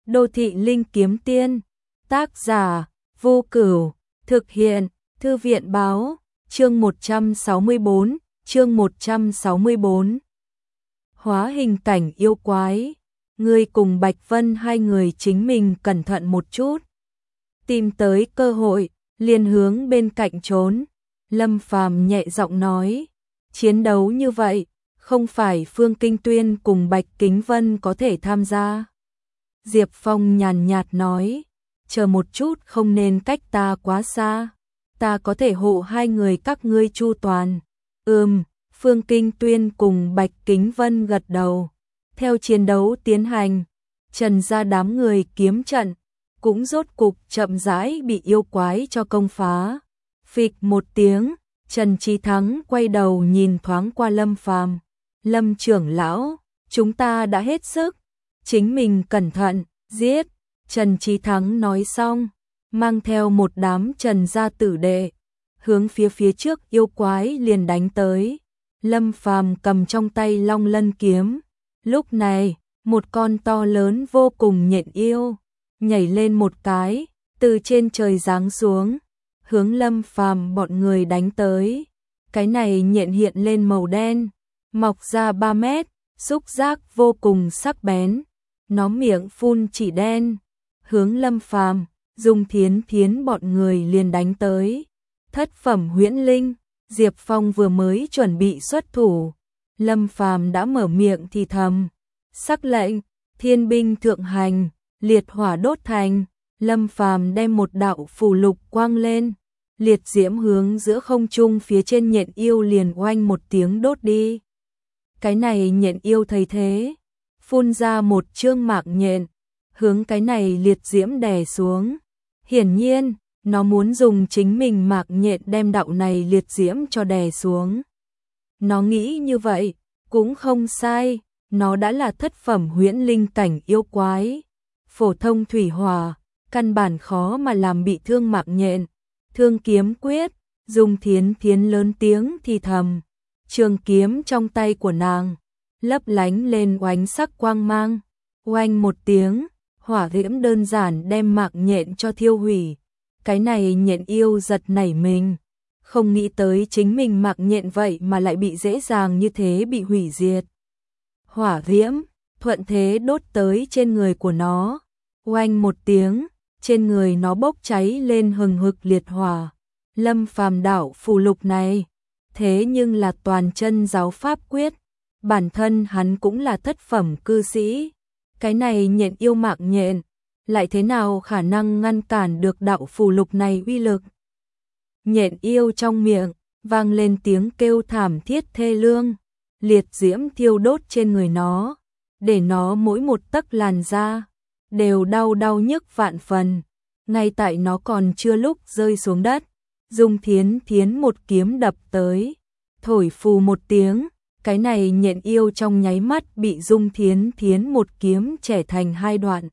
Đô thị linh kiếm tiên, tác giả, Vô Cửu, thực hiện, Thư viện báo, chương 164. Hóa hình cảnh yêu quái, ngươi cùng Bạch Vân hai người chính mình cẩn thận một chút. Tìm tới cơ hội, liền hướng bên cạnh trốn. Lâm Phàm nhẹ giọng nói, chiến đấu như vậy, không phải Phương Kinh Tuyên cùng Bạch Kính Vân có thể tham gia. Diệp Phong nhàn nhạt nói, chờ một chút, không nên cách ta quá xa, ta có thể hộ hai người các ngươi chu toàn. Phương Kinh Tuyên cùng Bạch Kính Vân gật đầu. Theo chiến đấu tiến hành, Trần gia đám người kiếm trận cũng rốt cục chậm rãi bị yêu quái cho công phá. Phịch một tiếng, Trần Chí Thắng quay đầu nhìn thoáng qua Lâm Phàm. Lâm trưởng lão, chúng ta đã hết sức, chính mình cẩn thận, giết. Trần Chí Thắng nói xong, mang theo một đám Trần gia tử đệ, hướng phía trước yêu quái liền đánh tới. Lâm Phàm cầm trong tay Long Lân kiếm. Lúc này, một con to lớn vô cùng nhện yêu nhảy lên một cái, từ trên trời giáng xuống, hướng Lâm Phàm bọn người đánh tới. Cái này nhện hiện lên màu đen, mọc ra 3 mét, xúc giác vô cùng sắc bén. Nó miệng phun chỉ đen, hướng Lâm Phàm, Dung Thiến bọn người liền đánh tới. Thất phẩm huyễn linh, Diệp Phong vừa mới chuẩn bị xuất thủ, Lâm Phàm đã mở miệng thì thầm, sắc lệnh, thiên binh thượng hành, liệt hỏa đốt thành. Lâm Phàm đem một đạo phù lục quang lên, liệt diễm hướng giữa không trung phía trên nhện yêu liền oanh một tiếng đốt đi. Cái này nhện yêu thấy thế, phun ra một chương mạc nhện, hướng cái này liệt diễm đè xuống. Hiển nhiên, nó muốn dùng chính mình mạc nhện đem đạo này liệt diễm cho đè xuống. Nó nghĩ như vậy, cũng không sai, nó đã là thất phẩm huyễn linh cảnh yêu quái. Phổ thông thủy hỏa, căn bản khó mà làm bị thương mạc nhện. Thương kiếm quyết, Dung Thiến lớn tiếng thì thầm. Trường kiếm trong tay của nàng lấp lánh lên oánh sắc quang mang. Oanh một tiếng, hỏa diễm đơn giản đem mạc nhện cho thiêu hủy. Cái này nhện yêu giật nảy mình, không nghĩ tới chính mình mạc nhện vậy mà lại bị dễ dàng như thế bị hủy diệt. Hỏa diễm thuận thế đốt tới trên người của nó. Oanh một tiếng, trên người nó bốc cháy lên hừng hực liệt hỏa. Lâm Phàm đạo phù lục này, thế nhưng là toàn chân giáo pháp quyết, bản thân hắn cũng là thất phẩm cư sĩ. Cái này nhện yêu mạc nhện, lại thế nào khả năng ngăn cản được đạo phù lục này uy lực. Nhện yêu trong miệng vang lên tiếng kêu thảm thiết thê lương, liệt diễm thiêu đốt trên người nó, để nó mỗi một tấc làn da đều đau nhức vạn phần. Ngay tại nó còn chưa lúc rơi xuống đất, Dung Thiến một kiếm đập tới, thổi phù một tiếng, cái này nhện yêu trong nháy mắt bị Dung Thiến một kiếm chẻ thành hai đoạn.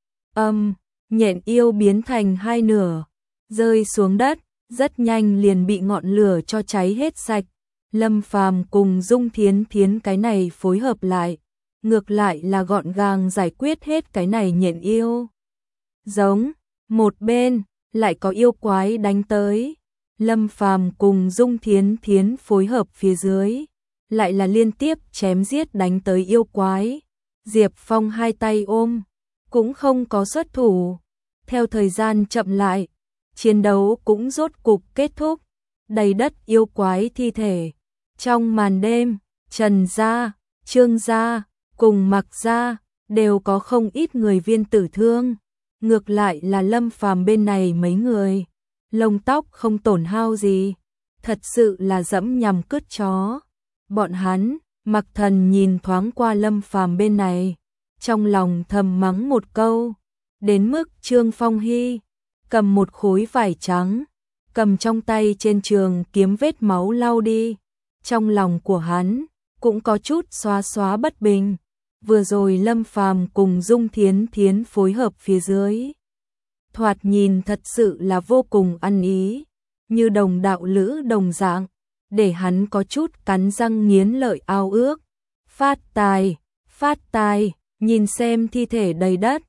Nhện yêu biến thành hai nửa, rơi xuống đất, rất nhanh liền bị ngọn lửa cho cháy hết sạch. Lâm Phàm cùng Dung Thiến cái này phối hợp lại, ngược lại là gọn gàng giải quyết hết cái này nhện yêu. Giống, một bên lại có yêu quái đánh tới. Lâm Phàm cùng Dung Thiến phối hợp phía dưới, lại là liên tiếp chém giết đánh tới yêu quái. Diệp Phong hai tay ôm, cũng không có xuất thủ. Theo thời gian chậm lại, chiến đấu cũng rốt cục kết thúc. Đầy đất yêu quái thi thể. Trong màn đêm, Trần gia, Trương gia cùng Mạc gia đều có không ít người viên tử thương. Ngược lại là Lâm Phàm bên này mấy người, lông tóc không tổn hao gì, thật sự là dẫm nhằm cứt chó. Bọn hắn, Mạc Thần nhìn thoáng qua Lâm Phàm bên này, trong lòng thầm mắng một câu, đến mức Trương Phong Hy cầm một khối vải trắng, cầm trong tay trên trường kiếm vết máu lau đi. Trong lòng của hắn cũng có chút xóa bất bình. Vừa rồi Lâm Phàm cùng Dung Thiến phối hợp phía dưới, thoạt nhìn thật sự là vô cùng ăn ý, như đồng đạo lữ đồng dạng, để hắn có chút cắn răng nghiến lợi ao ước. Phát tài, nhìn xem thi thể đầy đất,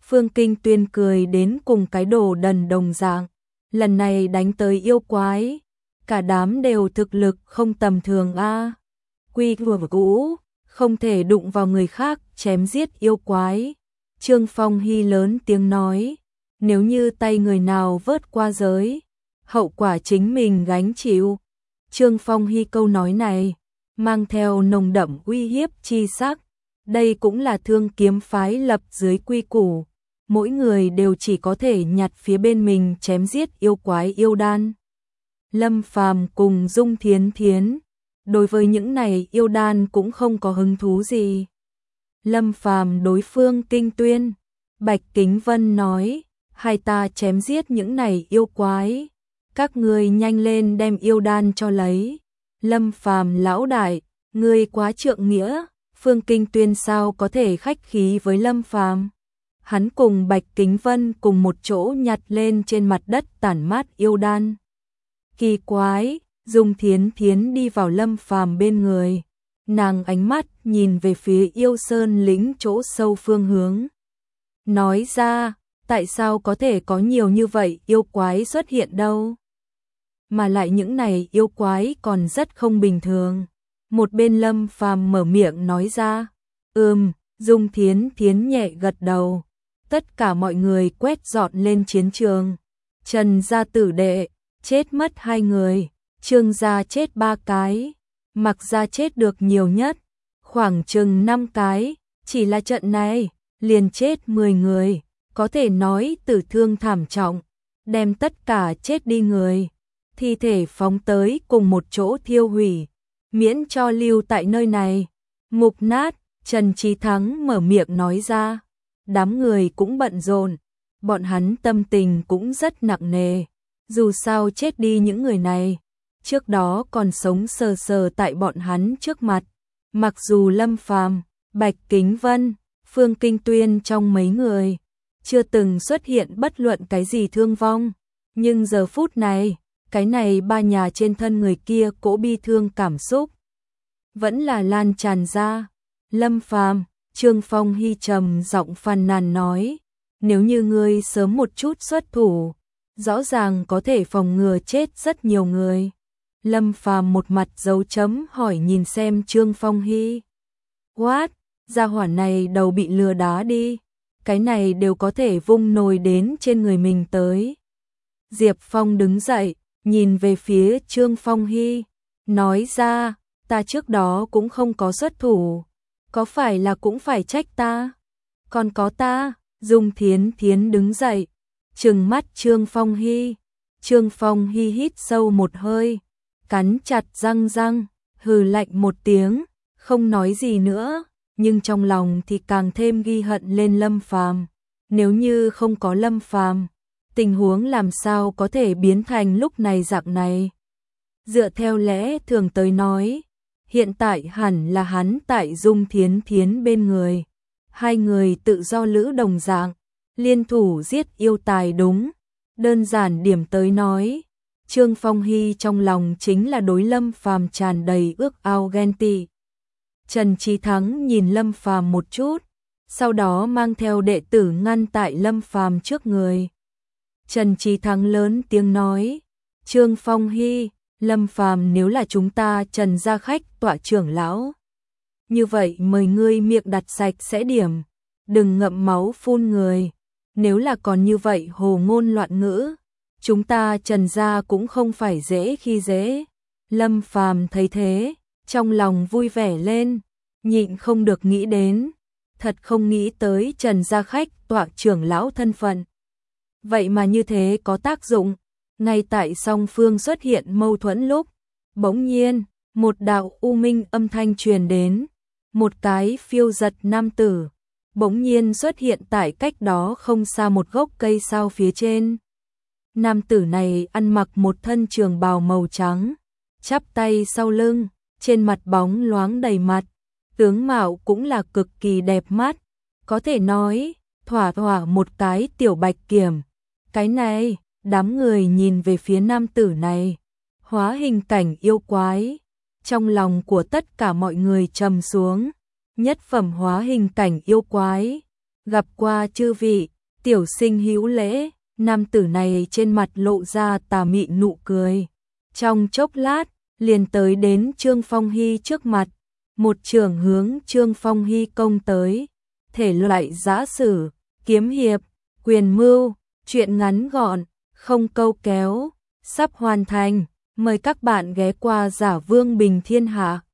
Phương Kinh Tuyên cười đến cùng cái đồ đần đồng dạng, lần này đánh tới yêu quái, cả đám đều thực lực không tầm thường a. Quy của cũ, không thể đụng vào người khác, chém giết yêu quái. Trương Phong Hy lớn tiếng nói, nếu như tay người nào vớt qua giới, hậu quả chính mình gánh chịu. Trương Phong Hy câu nói này, mang theo nồng đậm uy hiếp chi sắc, đây cũng là Thương Kiếm phái lập dưới quy củ, mỗi người đều chỉ có thể nhặt phía bên mình chém giết yêu quái yêu đan. Lâm Phàm cùng Dung Thiến Thiến, đối với những này yêu đan cũng không có hứng thú gì. Lâm Phàm đối Phương Kinh Tuyên, Bạch Kính Vân nói, hai ta chém giết những này yêu quái, các ngươi nhanh lên đem yêu đan cho lấy. Lâm Phàm lão đại, ngươi quá trượng nghĩa. Phương Kinh Tuyên sao có thể khách khí với Lâm Phàm? Hắn cùng Bạch Kính Vân cùng một chỗ nhặt lên trên mặt đất tản mát yêu đan. Kỳ quái, Dung Thiến Thiến đi vào Lâm Phàm bên người, nàng ánh mắt nhìn về phía Yêu Sơn lĩnh chỗ sâu phương hướng. Nói ra, tại sao có thể có nhiều như vậy yêu quái xuất hiện đâu? Mà lại những này yêu quái còn rất không bình thường. Một bên Lâm Phàm mở miệng nói ra, Dung Thiến Thiến nhẹ gật đầu. Tất cả mọi người quét dọn lên chiến trường. Trần gia tử đệ, chết mất 2 người, Trương gia chết 3 cái, Mặc gia chết được nhiều nhất, khoảng chừng 5 cái, chỉ là trận này, liền chết 10 người, có thể nói tử thương thảm trọng, đem tất cả chết đi người, thi thể phóng tới cùng một chỗ thiêu hủy, miễn cho lưu tại nơi này. Mục nát, Trần Chí Thắng mở miệng nói ra, đám người cũng bận rộn, bọn hắn tâm tình cũng rất nặng nề, dù sao chết đi những người này, trước đó còn sống sờ sờ tại bọn hắn trước mặt, mặc dù Lâm Phàm, Bạch Kính Vân, Phương Kinh Tuyên trong mấy người, chưa từng xuất hiện bất luận cái gì thương vong, nhưng giờ phút này, cái này 3 nhà trên thân người kia cỗ bi thương cảm xúc, vẫn là lan tràn ra. Lâm Phàm, Trương Phong Hy trầm giọng phàn nàn nói, nếu như ngươi sớm một chút xuất thủ, rõ ràng có thể phòng ngừa chết rất nhiều người. Lâm Phàm một mặt dấu chấm hỏi nhìn xem Trương Phong Hy. What? Gia hỏa này đầu bị lừa đá đi, cái này đều có thể vung nồi đến trên người mình tới. Diệp Phong đứng dậy, nhìn về phía Trương Phong Hy, nói ra, ta trước đó cũng không có xuất thủ, có phải là cũng phải trách ta? Còn có ta, Dung Thiến Thiến đứng dậy, trừng mắt Trương Phong Hy. Trương Phong Hy hít sâu một hơi, cắn chặt răng, hừ lạnh một tiếng, không nói gì nữa, nhưng trong lòng thì càng thêm ghi hận lên Lâm Phàm. Nếu như không có Lâm Phàm, tình huống làm sao có thể biến thành lúc này dạng này? Dựa theo lẽ thường tới nói, hiện tại hẳn là hắn tại Dung Thiến Thiến bên người. 2 người tự do lữ đồng dạng, liên thủ giết yêu tài đúng. Đơn giản điểm tới nói, Trương Phong Hy trong lòng chính là đối Lâm Phàm tràn đầy ước ao ghen tị. Trần Chí Thắng nhìn Lâm Phàm một chút, sau đó mang theo đệ tử ngăn tại Lâm Phàm trước người. Trần Chí Thắng lớn tiếng nói, Trương Phong Hy, Lâm Phàm nếu là chúng ta Trần gia khách tọa trưởng lão, như vậy mời ngươi miệng đặt sạch sẽ điểm, đừng ngậm máu phun người, nếu là còn như vậy hồ ngôn loạn ngữ, chúng ta Trần gia cũng không phải dễ khi dễ. Lâm Phàm thấy thế, trong lòng vui vẻ lên, nhịn không được nghĩ đến, thật không nghĩ tới Trần gia khách tọa trưởng lão thân phận. Vậy mà như thế có tác dụng, ngay tại song phương xuất hiện mâu thuẫn lúc, bỗng nhiên, một đạo u minh âm thanh truyền đến, một cái phiêu giật nam tử, bỗng nhiên xuất hiện tại cách đó không xa một gốc cây sao phía trên. Nam tử này ăn mặc một thân trường bào màu trắng, chắp tay sau lưng, trên mặt bóng loáng đầy mặt, tướng mạo cũng là cực kỳ đẹp mắt, có thể nói, thỏa thỏa một cái tiểu bạch kiểm. Cái này, đám người nhìn về phía nam tử này, hóa hình cảnh yêu quái, trong lòng của tất cả mọi người trầm xuống, nhất phẩm hóa hình cảnh yêu quái, gặp qua chư vị, Tiểu sinh hữu lễ, nam tử này trên mặt lộ ra tà mị nụ cười. Trong chốc lát, liền tới đến Trương Phong Hy trước mặt, một chưởng hướng Trương Phong Hy công tới. Thể loại giã sử, kiếm hiệp, quyền mưu, truyện ngắn gọn, không câu kéo, sắp hoàn thành. Mời các bạn ghé qua Giả Vương Bình Thiên Hạ.